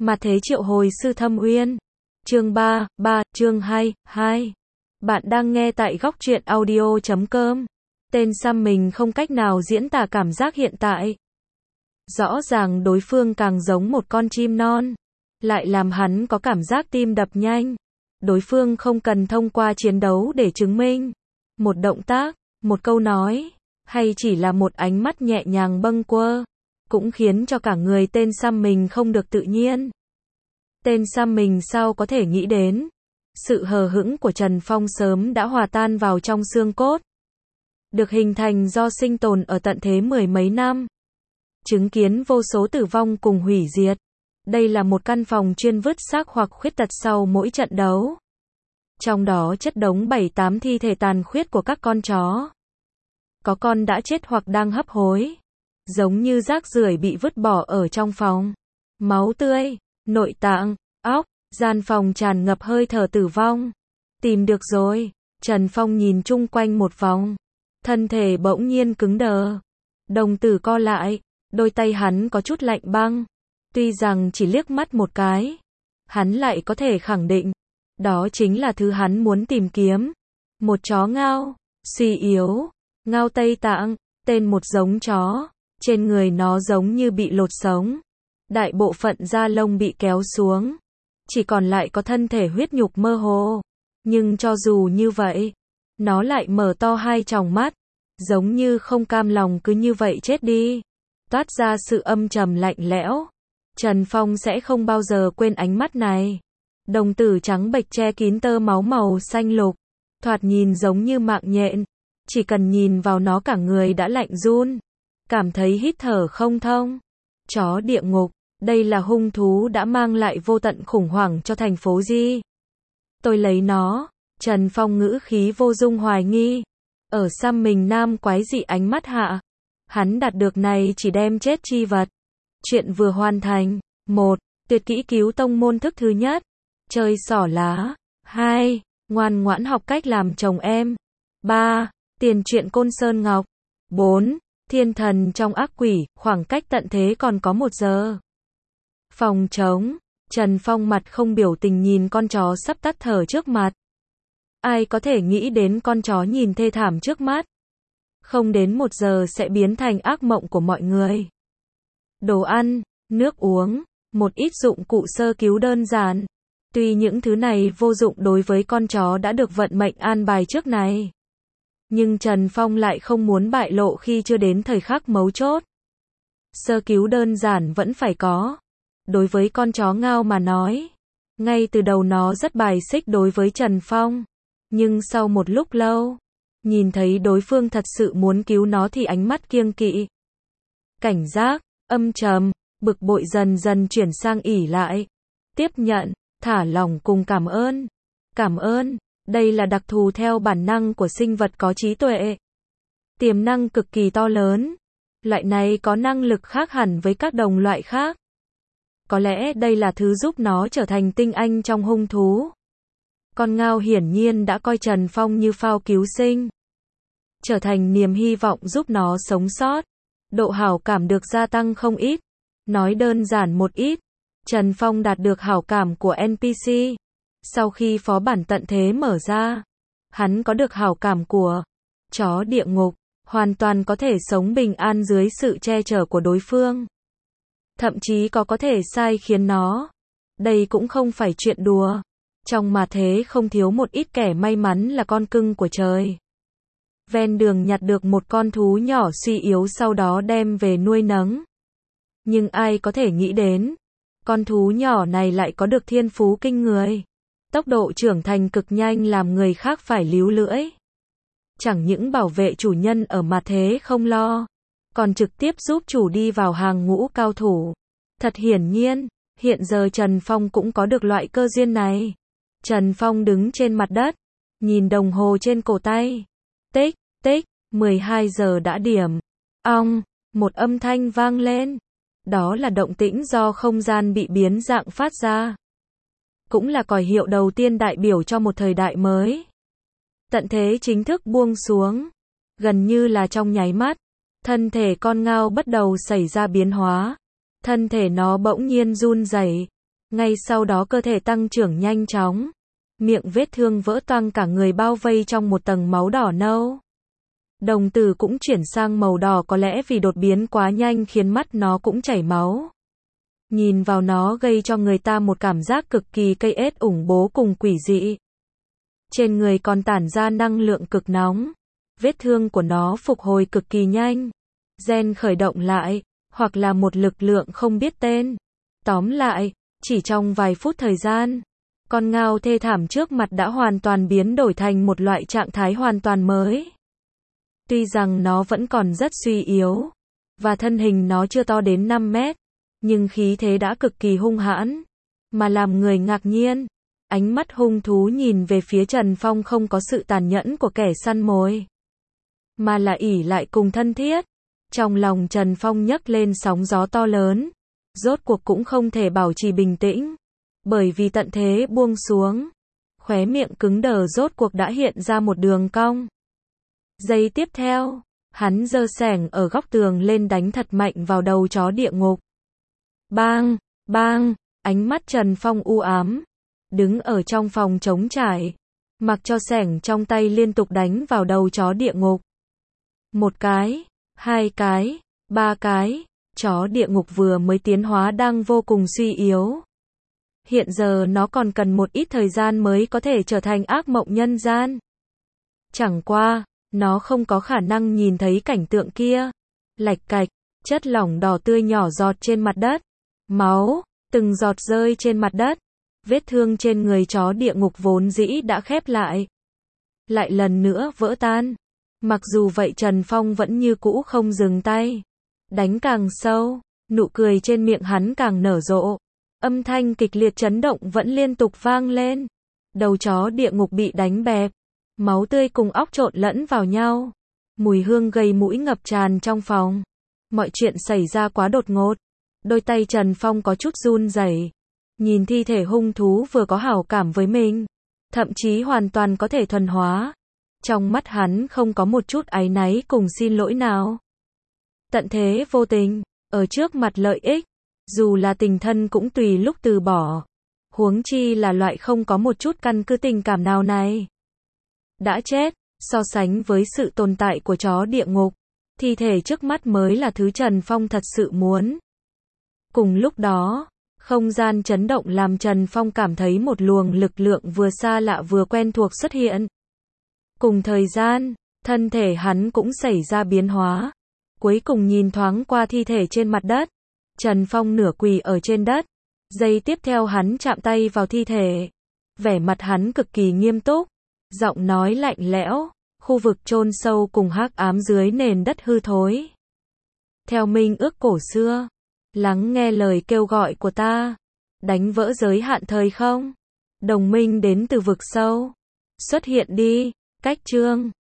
Mặt thế triệu hồi sư Thâm Uyên. Chương 3, chương 2. Bạn đang nghe tại góc truyện audio.com. Tên Sam mình không cách nào diễn tả cảm giác hiện tại. Rõ ràng đối phương càng giống một con chim non, lại làm hắn có cảm giác tim đập nhanh. Đối phương không cần thông qua chiến đấu để chứng minh. Một động tác, một câu nói, hay chỉ là một ánh mắt nhẹ nhàng bâng quơ, cũng khiến cho cả người tên Sam mình không được tự nhiên. Tên Sam mình sao có thể nghĩ đến, sự hờ hững của Trần Phong sớm đã hòa tan vào trong xương cốt. Được hình thành do sinh tồn ở tận thế mười mấy năm, chứng kiến vô số tử vong cùng hủy diệt. Đây là một căn phòng chuyên vứt xác hoặc khuyết tật sau mỗi trận đấu. Trong đó chất đống 7-8 thi thể tàn khuyết của các con chó. Có con đã chết hoặc đang hấp hối, giống như rác rưởi bị vứt bỏ ở trong phòng. Máu tươi, nội tạng, óc, gian phòng tràn ngập hơi thở tử vong. Tìm được rồi. Trần Phong nhìn chung quanh một vòng, thân thể bỗng nhiên cứng đờ, đồng tử co lại, đôi tay hắn có chút lạnh băng. Tuy rằng chỉ liếc mắt một cái, hắn lại có thể khẳng định, đó chính là thứ hắn muốn tìm kiếm. Một chó ngao, suy yếu, ngao Tây Tạng, tên một giống chó, trên người nó giống như bị lột sống. Đại bộ phận da lông bị kéo xuống, chỉ còn lại có thân thể huyết nhục mơ hồ. Nhưng cho dù như vậy, nó lại mở to hai tròng mắt, giống như không cam lòng cứ như vậy chết đi, toát ra sự âm trầm lạnh lẽo. Trần Phong sẽ không bao giờ quên ánh mắt này. Đồng tử trắng bệch che kín tơ máu màu xanh lục, thoạt nhìn giống như mạng nhện. Chỉ cần nhìn vào nó cả người đã lạnh run, cảm thấy hít thở không thông. Chó địa ngục, đây là hung thú đã mang lại vô tận khủng hoảng cho thành phố Di. Tôi lấy nó. Trần Phong ngữ khí vô dung hoài nghi. Ở Sam mình nam quái dị ánh mắt hạ, hắn đạt được này chỉ đem chết chi vật. Chuyện vừa hoàn thành. 1. Tuyệt kỹ cứu tông môn thức thứ nhất. Chơi xỏ lá. 2. Ngoan ngoãn học cách làm chồng em. 3. Tiền truyện Côn Sơn Ngọc. 4. Thiên thần trong ác quỷ, khoảng cách tận thế còn có 1 giờ. Phòng trống. Trần Phong mặt không biểu tình nhìn con chó sắp tắt thở trước mặt. Ai có thể nghĩ đến con chó nhìn thê thảm trước mắt, không đến 1 giờ sẽ biến thành ác mộng của mọi người. Đồ ăn, nước uống, một ít dụng cụ sơ cứu đơn giản. Tuy những thứ này vô dụng đối với con chó đã được vận mệnh an bài trước này, nhưng Trần Phong lại không muốn bại lộ khi chưa đến thời khắc mấu chốt. Sơ cứu đơn giản vẫn phải có. Đối với con chó ngao mà nói, ngay từ đầu nó rất bài xích đối với Trần Phong. Nhưng sau một lúc lâu, nhìn thấy đối phương thật sự muốn cứu nó thì ánh mắt kiêng kỵ, cảnh giác, âm trầm, bực bội dần dần chuyển sang ỷ lại, tiếp nhận, thả lỏng cùng cảm ơn. Cảm ơn, đây là đặc thù theo bản năng của sinh vật có trí tuệ. Tiềm năng cực kỳ to lớn. Loại này có năng lực khác hẳn với các đồng loại khác. Có lẽ đây là thứ giúp nó trở thành tinh anh trong hung thú. Con ngao hiển nhiên đã coi Trần Phong như phao cứu sinh, trở thành niềm hy vọng giúp nó sống sót. Độ hảo cảm được gia tăng không ít. Nói đơn giản một ít, Trần Phong đạt được hảo cảm của NPC. Sau khi phó bản tận thế mở ra, hắn có được hảo cảm của chó địa ngục, hoàn toàn có thể sống bình an dưới sự che chở của đối phương. Thậm chí có thể sai khiến nó. Đây cũng không phải chuyện đùa. Trong mà thế không thiếu một ít kẻ may mắn là con cưng của trời. Ven đường nhặt được một con thú nhỏ suy yếu sau đó đem về nuôi nấng. Nhưng ai có thể nghĩ đến, con thú nhỏ này lại có được thiên phú kinh người. Tốc độ trưởng thành cực nhanh làm người khác phải líu lưỡi. Chẳng những bảo vệ chủ nhân ở mà thế không lo, còn trực tiếp giúp chủ đi vào hàng ngũ cao thủ. Thật hiển nhiên, hiện giờ Trần Phong cũng có được loại cơ duyên này. Trần Phong đứng trên mặt đất, nhìn đồng hồ trên cổ tay. Tích, tích, 12 giờ đã điểm. Ong, một âm thanh vang lên. Đó là động tĩnh do không gian bị biến dạng phát ra. Cũng là còi hiệu đầu tiên đại biểu cho một thời đại mới. Tận thế chính thức buông xuống. Gần như là trong nháy mắt, thân thể con ngao bắt đầu xảy ra biến hóa. Thân thể nó bỗng nhiên run rẩy, Ngay sau đó cơ thể tăng trưởng nhanh chóng. Miệng vết thương vỡ toang, cả người bao vây trong một tầng máu đỏ nâu. Đồng tử cũng chuyển sang màu đỏ, có lẽ vì đột biến quá nhanh khiến mắt nó cũng chảy máu. Nhìn vào nó gây cho người ta một cảm giác cực kỳ cây ết ủng bố cùng quỷ dị. Trên người còn tản ra năng lượng cực nóng. Vết thương của nó phục hồi cực kỳ nhanh. Gen khởi động lại, hoặc là một lực lượng không biết tên. Tóm lại, chỉ trong vài phút thời gian, con ngao thê thảm trước mặt đã hoàn toàn biến đổi thành một loại trạng thái hoàn toàn mới. Tuy rằng nó vẫn còn rất suy yếu, và thân hình nó chưa to đến 5 mét, nhưng khí thế đã cực kỳ hung hãn, mà làm người ngạc nhiên. Ánh mắt hung thú nhìn về phía Trần Phong không có sự tàn nhẫn của kẻ săn mồi, mà là ỷ lại cùng thân thiết. Trong lòng Trần Phong nhấc lên sóng gió to lớn, rốt cuộc cũng không thể bảo trì bình tĩnh, bởi vì tận thế buông xuống. Khóe miệng cứng đờ rốt cuộc đã hiện ra một đường cong. Giây tiếp theo, hắn giơ xẻng ở góc tường lên đánh thật mạnh vào đầu chó địa ngục. Bang, bang, ánh mắt Trần Phong u ám, đứng ở trong phòng trống trải, mặc cho xẻng trong tay liên tục đánh vào đầu chó địa ngục. Một cái, hai cái, ba cái, chó địa ngục vừa mới tiến hóa đang vô cùng suy yếu. Hiện giờ nó còn cần một ít thời gian mới có thể trở thành ác mộng nhân gian. Chẳng qua, nó không có khả năng nhìn thấy cảnh tượng kia. Lạch cạch, chất lỏng đỏ tươi nhỏ giọt trên mặt đất. Máu, từng giọt rơi trên mặt đất. Vết thương trên người chó địa ngục vốn dĩ đã khép lại, lại lần nữa vỡ tan. Mặc dù vậy Trần Phong vẫn như cũ không dừng tay. Đánh càng sâu, nụ cười trên miệng hắn càng nở rộ. Âm thanh kịch liệt chấn động vẫn liên tục vang lên. Đầu chó địa ngục bị đánh bẹp. Máu tươi cùng óc trộn lẫn vào nhau. Mùi hương gây mũi ngập tràn trong phòng. Mọi chuyện xảy ra quá đột ngột. Đôi tay Trần Phong có chút run rẩy. Nhìn thi thể hung thú vừa có hảo cảm với mình, thậm chí hoàn toàn có thể thuần hóa. Trong mắt hắn không có một chút áy náy cùng xin lỗi nào. Tận thế vô tình, ở trước mặt lợi ích, dù là tình thân cũng tùy lúc từ bỏ. Huống chi là loại không có một chút căn cứ tình cảm nào này. Đã chết, so sánh với sự tồn tại của chó địa ngục, thi thể trước mắt mới là thứ Trần Phong thật sự muốn. Cùng lúc đó, không gian chấn động làm Trần Phong cảm thấy một luồng lực lượng vừa xa lạ vừa quen thuộc xuất hiện. Cùng thời gian, thân thể hắn cũng xảy ra biến hóa. Cuối cùng nhìn thoáng qua thi thể trên mặt đất. Trần Phong nửa quỳ ở trên đất. Giây tiếp theo hắn chạm tay vào thi thể. Vẻ mặt hắn cực kỳ nghiêm túc. Giọng nói lạnh lẽo. Khu vực chôn sâu cùng hắc ám dưới nền đất hư thối. Theo minh ước cổ xưa, lắng nghe lời kêu gọi của ta. Đánh vỡ giới hạn thời không. Đồng minh đến từ vực sâu. Xuất hiện đi. Cách chương